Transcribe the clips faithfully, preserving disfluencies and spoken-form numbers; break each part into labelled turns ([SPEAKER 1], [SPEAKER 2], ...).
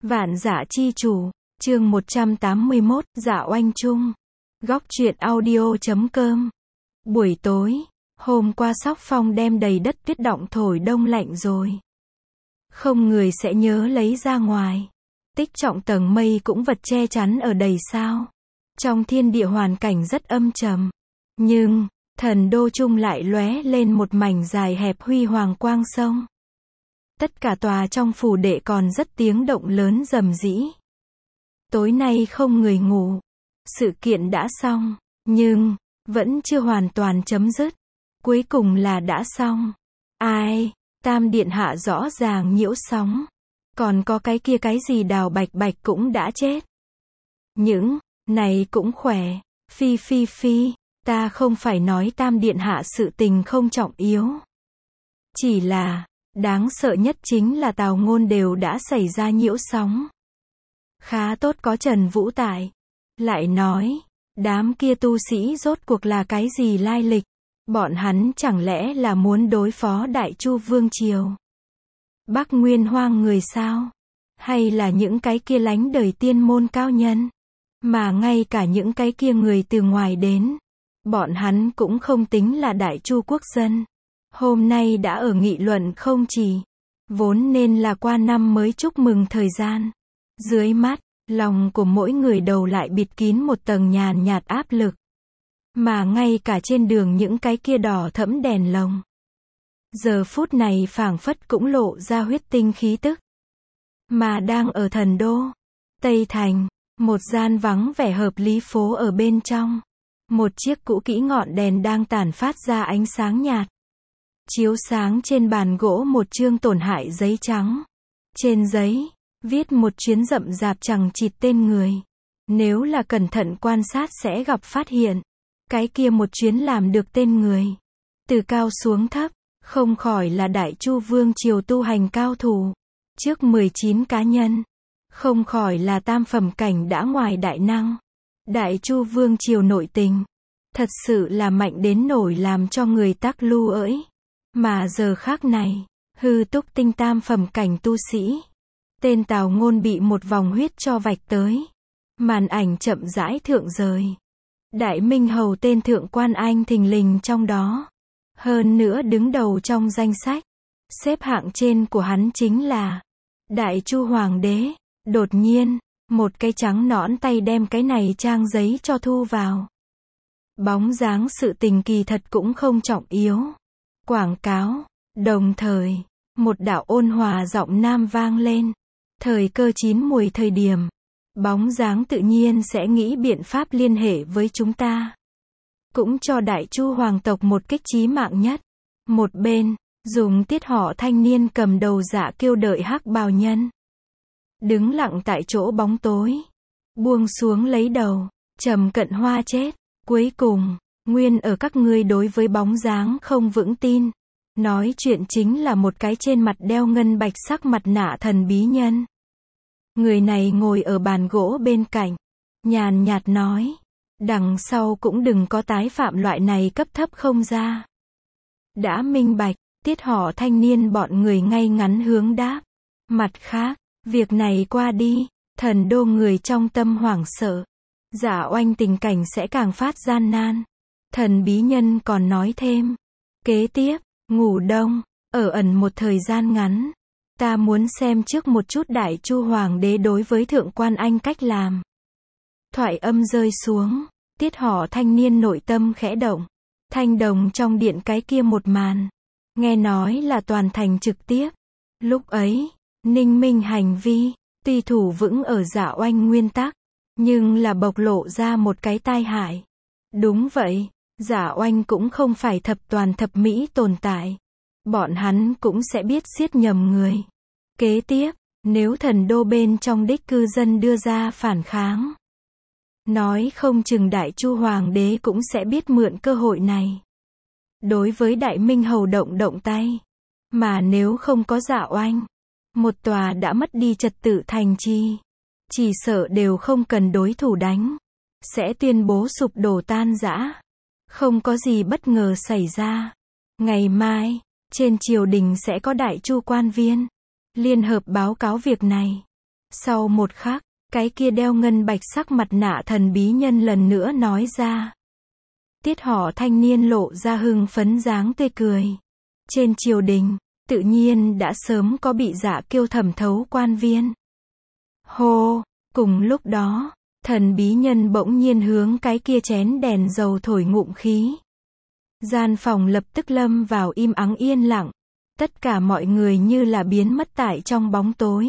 [SPEAKER 1] Vạn Dã Chi Chủ, chương một trăm tám mươi mốt, Dạ Oanh Trung. Góc truyện audio chấm com. Buổi tối, hôm qua Sóc Phong đem đầy đất tuyết động thổi đông lạnh rồi. Không người sẽ nhớ lấy ra ngoài. Tích trọng tầng mây cũng vật che chắn ở đầy sao. Trong thiên địa hoàn cảnh rất âm trầm. Nhưng, thần đô trung lại lóe lên một mảnh dài hẹp huy hoàng quang sông. Tất cả tòa trong phủ đệ còn rất tiếng động lớn rầm rĩ. Tối nay không người ngủ. Sự kiện đã xong, nhưng, vẫn chưa hoàn toàn chấm dứt. Cuối cùng là đã xong. Ai, Tam Điện Hạ rõ ràng nhiễu sóng. Còn có cái kia cái gì Đào Bạch Bạch cũng đã chết. Những, này cũng khỏe. Phi phi phi, ta không phải nói Tam Điện Hạ sự tình không trọng yếu. Chỉ là, đáng sợ nhất chính là Tào Ngôn đều đã xảy ra nhiễu sóng. Khá tốt có Trần Vũ tại. Lại nói, đám kia tu sĩ rốt cuộc là cái gì lai lịch? Bọn hắn chẳng lẽ là muốn đối phó Đại Chu Vương Triều? Bắc Nguyên Hoang người sao? Hay là những cái kia lánh đời tiên môn cao nhân? Mà ngay cả những cái kia người từ ngoài đến, bọn hắn cũng không tính là Đại Chu quốc dân. Hôm nay đã ở nghị luận không chỉ. Vốn nên là qua năm mới chúc mừng thời gian. Dưới mắt, lòng của mỗi người đầu lại bịt kín một tầng nhàn nhạt áp lực. Mà ngay cả trên đường những cái kia đỏ thẫm đèn lồng. Giờ phút này phảng phất cũng lộ ra huyết tinh khí tức. Mà đang ở thần đô, Tây Thành, một gian vắng vẻ hợp lý phố ở bên trong. Một chiếc cũ kỹ ngọn đèn đang tản phát ra ánh sáng nhạt. Chiếu sáng trên bàn gỗ một chương tổn hại giấy trắng. Trên giấy, viết một chuyến rậm rạp chằng chịt tên người. Nếu là cẩn thận quan sát sẽ gặp phát hiện. Cái kia một chuyến làm được tên người. Từ cao xuống thấp, không khỏi là Đại Chu Vương Triều tu hành cao thủ. Trước mười chín cá nhân. Không khỏi là tam phẩm cảnh đã ngoài đại năng. Đại Chu Vương Triều nội tình. Thật sự là mạnh đến nổi làm cho người tắc lu ỡi. Mà giờ khác này, hư túc tinh tam phẩm cảnh tu sĩ. Tên Tào Ngôn bị một vòng huyết cho vạch tới. Màn ảnh chậm rãi thượng rời. Đại Minh Hầu tên Thượng Quan Anh thình lình trong đó. Hơn nữa đứng đầu trong danh sách. Xếp hạng trên của hắn chính là Đại Chu Hoàng đế. Đột nhiên, một cái trắng nõn tay đem cái này trang giấy cho thu vào. Bóng dáng sự tình kỳ thật cũng không trọng yếu. Quảng cáo. Đồng thời, một đạo ôn hòa giọng nam vang lên. Thời cơ chín mùi thời điểm. Bóng dáng tự nhiên sẽ nghĩ biện pháp liên hệ với chúng ta. Cũng cho Đại Chu hoàng tộc một kích chí mạng nhất. Một bên, dùng tiết họ thanh niên cầm đầu Dạ Kiêu đợi hắc bào nhân. Đứng lặng tại chỗ bóng tối. Buông xuống lấy đầu. Trầm cận hoa chết. Cuối cùng, nguyên ở các ngươi đối với bóng dáng không vững tin. Nói chuyện chính là một cái trên mặt đeo ngân bạch sắc mặt nạ thần bí nhân. Người này ngồi ở bàn gỗ bên cạnh. Nhàn nhạt nói. Đằng sau cũng đừng có tái phạm loại này cấp thấp không ra. Đã minh bạch, tiết họ thanh niên bọn người ngay ngắn hướng đáp. Mặt khác, việc này qua đi, thần đô người trong tâm hoảng sợ. Dạ Oanh tình cảnh sẽ càng phát gian nan. Thần bí nhân còn nói thêm. Kế tiếp, ngủ đông, ở ẩn một thời gian ngắn. Ta muốn xem trước một chút Đại Chu Hoàng đế đối với Thượng Quan Anh cách làm. Thoại âm rơi xuống, tiết họ thanh niên nội tâm khẽ động. Thanh đồng trong điện cái kia một màn. Nghe nói là toàn thành trực tiếp. Lúc ấy, Ninh Minh hành vi, tuy thủ vững ở Dạ Oanh nguyên tắc, nhưng là bộc lộ ra một cái tai hại. Đúng vậy, Dạ Oanh cũng không phải thập toàn thập mỹ tồn tại. Bọn hắn cũng sẽ biết giết nhầm người. Kế tiếp, nếu thần đô bên trong đích cư dân đưa ra phản kháng. Nói không chừng Đại Chu Hoàng đế cũng sẽ biết mượn cơ hội này. Đối với Đại Minh Hầu động động tay. Mà nếu không có Dạ Oanh, một tòa đã mất đi trật tự thành trì. Chỉ sợ đều không cần đối thủ đánh. Sẽ tuyên bố sụp đổ tan rã. Không có gì bất ngờ xảy ra. Ngày mai, trên triều đình sẽ có Đại Chu quan viên liên hợp báo cáo việc này. Sau một khắc, cái kia đeo ngân bạch sắc mặt nạ thần bí nhân lần nữa nói ra. Tiết họ thanh niên lộ ra hưng phấn dáng tươi cười. Trên triều đình, tự nhiên đã sớm có bị Dạ Kiêu thẩm thấu quan viên. Hô, cùng lúc đó, thần bí nhân bỗng nhiên hướng cái kia chén đèn dầu thổi ngụm khí. Gian phòng lập tức lâm vào im ắng yên lặng. Tất cả mọi người như là biến mất tại trong bóng tối.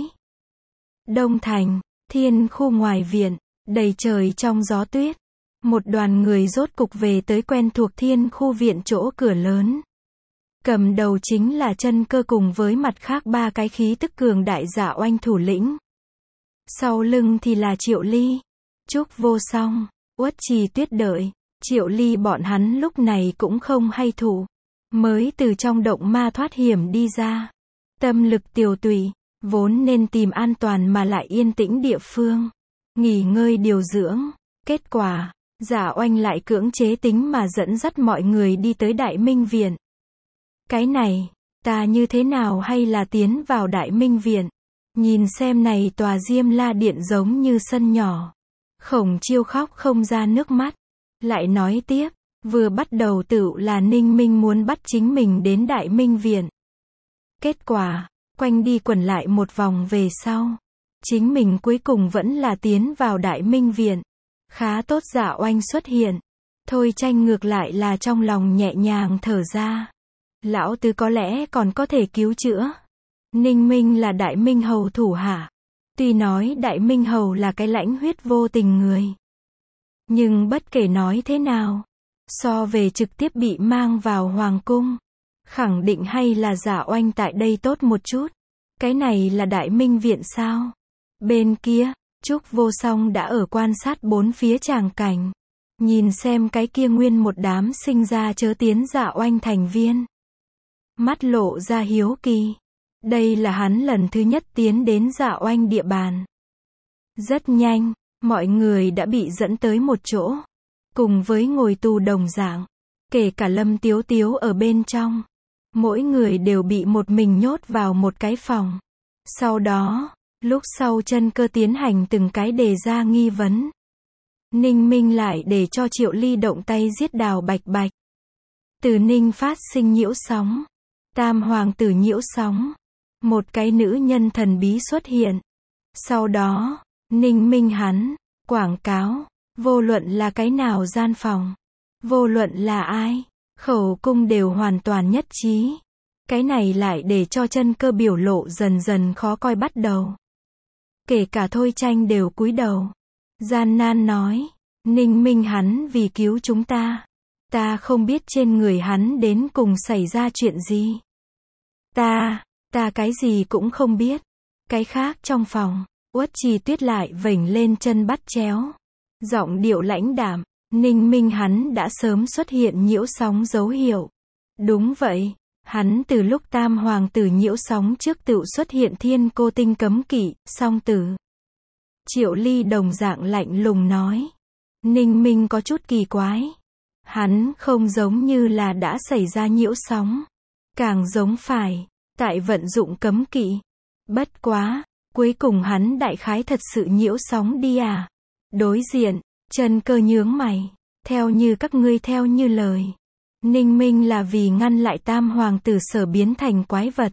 [SPEAKER 1] Đông thành, thiên khu ngoài viện, đầy trời trong gió tuyết. Một đoàn người rốt cục về tới quen thuộc thiên khu viện chỗ cửa lớn. Cầm đầu chính là Chân Cơ cùng với mặt khác ba cái khí tức cường đại Dạ Oanh thủ lĩnh. Sau lưng thì là Triệu Ly, Trúc Vô Song, Uất Trì Tuyết đợi. Triệu Ly bọn hắn lúc này cũng không hay thủ. Mới từ trong động ma thoát hiểm đi ra. Tâm lực tiều tụy, vốn nên tìm an toàn mà lại yên tĩnh địa phương. Nghỉ ngơi điều dưỡng. Kết quả, Dạ Oanh lại cưỡng chế tính mà dẫn dắt mọi người đi tới Đại Minh Viện. Cái này, ta như thế nào hay là tiến vào Đại Minh Viện? Nhìn xem này tòa Diêm La Điện giống như sân nhỏ. Khổng Chiêu khóc không ra nước mắt. Lại nói tiếp, vừa bắt đầu tựu là Ninh Minh muốn bắt chính mình đến Đại Minh Viện. Kết quả, quanh đi quẩn lại một vòng về sau. Chính mình cuối cùng vẫn là tiến vào Đại Minh Viện. Khá tốt Dạ Oanh xuất hiện. Thôi Tranh ngược lại là trong lòng nhẹ nhàng thở ra. Lão tứ có lẽ còn có thể cứu chữa. Ninh Minh là Đại Minh Hầu thủ hạ. Tuy nói Đại Minh Hầu là cái lãnh huyết vô tình người. Nhưng bất kể nói thế nào, so về trực tiếp bị mang vào Hoàng Cung, khẳng định hay là Dạ Oanh tại đây tốt một chút. Cái này là Đại Minh Viện sao? Bên kia, Trúc Vô Song đã ở quan sát bốn phía tràng cảnh. Nhìn xem cái kia nguyên một đám sinh ra chớ tiến Dạ Oanh thành viên. Mắt lộ ra hiếu kỳ. Đây là hắn lần thứ nhất tiến đến Dạ Oanh địa bàn. Rất nhanh, mọi người đã bị dẫn tới một chỗ. Cùng với ngồi tù đồng dạng. Kể cả Lâm Tiếu Tiếu ở bên trong. Mỗi người đều bị một mình nhốt vào một cái phòng. Sau đó, lúc sau Chân Cơ tiến hành từng cái đề ra nghi vấn. Ninh Minh lại để cho Triệu Ly động tay giết Đào Bạch Bạch. Từ Ninh phát sinh nhiễu sóng. Tam hoàng tử nhiễu sóng. Một cái nữ nhân thần bí xuất hiện. Sau đó, Ninh Minh hắn, quảng cáo, vô luận là cái nào gian phòng. Vô luận là ai, khẩu cung đều hoàn toàn nhất trí. Cái này lại để cho Chân Cơ biểu lộ dần dần khó coi bắt đầu. Kể cả Thôi Tranh đều cúi đầu. Gian nan nói, Ninh Minh hắn vì cứu chúng ta. Ta không biết trên người hắn đến cùng xảy ra chuyện gì. Ta, ta cái gì cũng không biết. Cái khác trong phòng, Uất Trì Tuyết lại vểnh lên chân bắt chéo. Giọng điệu lãnh đạm, Ninh Minh hắn đã sớm xuất hiện nhiễu sóng dấu hiệu. Đúng vậy, hắn từ lúc Tam hoàng tử nhiễu sóng trước tựu xuất hiện thiên cô tinh cấm kỵ, song tử. Triệu Ly đồng dạng lạnh lùng nói. Ninh Minh có chút kỳ quái. Hắn không giống như là đã xảy ra nhiễu sóng. Càng giống phải, tại vận dụng cấm kỵ. Bất quá, cuối cùng hắn đại khái thật sự nhiễu sóng đi à. Đối diện, Chân Cơ nhướng mày. Theo như các ngươi theo như lời. Ninh Minh là vì ngăn lại Tam hoàng tử sở biến thành quái vật.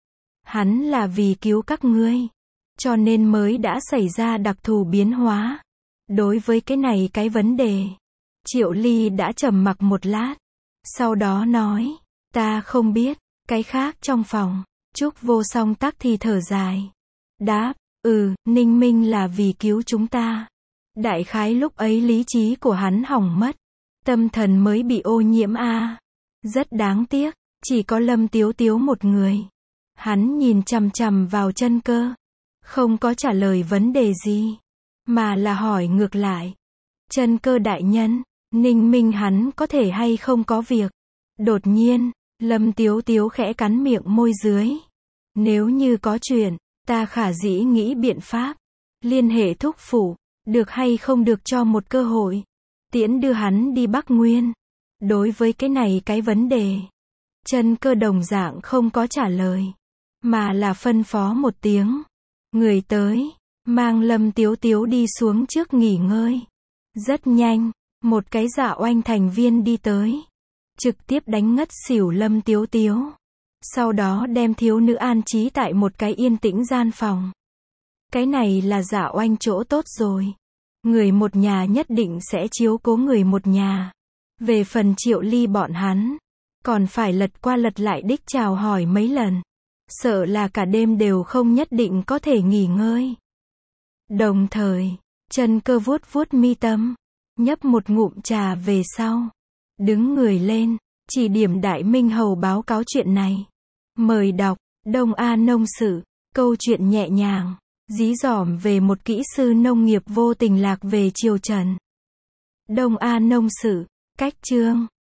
[SPEAKER 1] Hắn là vì cứu các ngươi. Cho nên mới đã xảy ra đặc thù biến hóa. Đối với cái này cái vấn đề, Triệu Ly đã trầm mặc một lát. Sau đó nói, ta không biết. Cái khác trong phòng, Trúc Vô Song tắc thì thở dài. Đáp, ừ, Ninh Minh là vì cứu chúng ta. Đại khái lúc ấy lý trí của hắn hỏng mất. Tâm thần mới bị ô nhiễm a. À. Rất đáng tiếc, chỉ có Lâm Tiếu Tiếu một người. Hắn nhìn chằm chằm vào Chân Cơ. Không có trả lời vấn đề gì. Mà là hỏi ngược lại. Chân Cơ đại nhân, Ninh Minh hắn có thể hay không có việc. Đột nhiên, Lâm Tiếu Tiếu khẽ cắn miệng môi dưới. Nếu như có chuyện, ta khả dĩ nghĩ biện pháp. Liên hệ thúc phủ, được hay không được cho một cơ hội. Tiễn đưa hắn đi Bắc Nguyên. Đối với cái này cái vấn đề, Chân Cơ đồng dạng không có trả lời. Mà là phân phó một tiếng. Người tới, mang Lâm Tiếu Tiếu đi xuống trước nghỉ ngơi. Rất nhanh, một cái Dạ Oanh thành viên đi tới, trực tiếp đánh ngất xỉu Lâm Tiếu Tiếu. Sau đó đem thiếu nữ an trí tại một cái yên tĩnh gian phòng. Cái này là Dạ Oanh chỗ tốt rồi. Người một nhà nhất định sẽ chiếu cố người một nhà. Về phần Triệu Ly bọn hắn, còn phải lật qua lật lại đích chào hỏi mấy lần. Sợ là cả đêm đều không nhất định có thể nghỉ ngơi. Đồng thời, Trần Cơ vuốt vuốt mi tâm, nhấp một ngụm trà về sau. Đứng người lên, chỉ điểm Đại Minh Hầu báo cáo chuyện này. Mời đọc, Đông A Nông Sự, câu chuyện nhẹ nhàng, dí dỏm về một kỹ sư nông nghiệp vô tình lạc về triều Trần. Đông A Nông Sự, cách chương.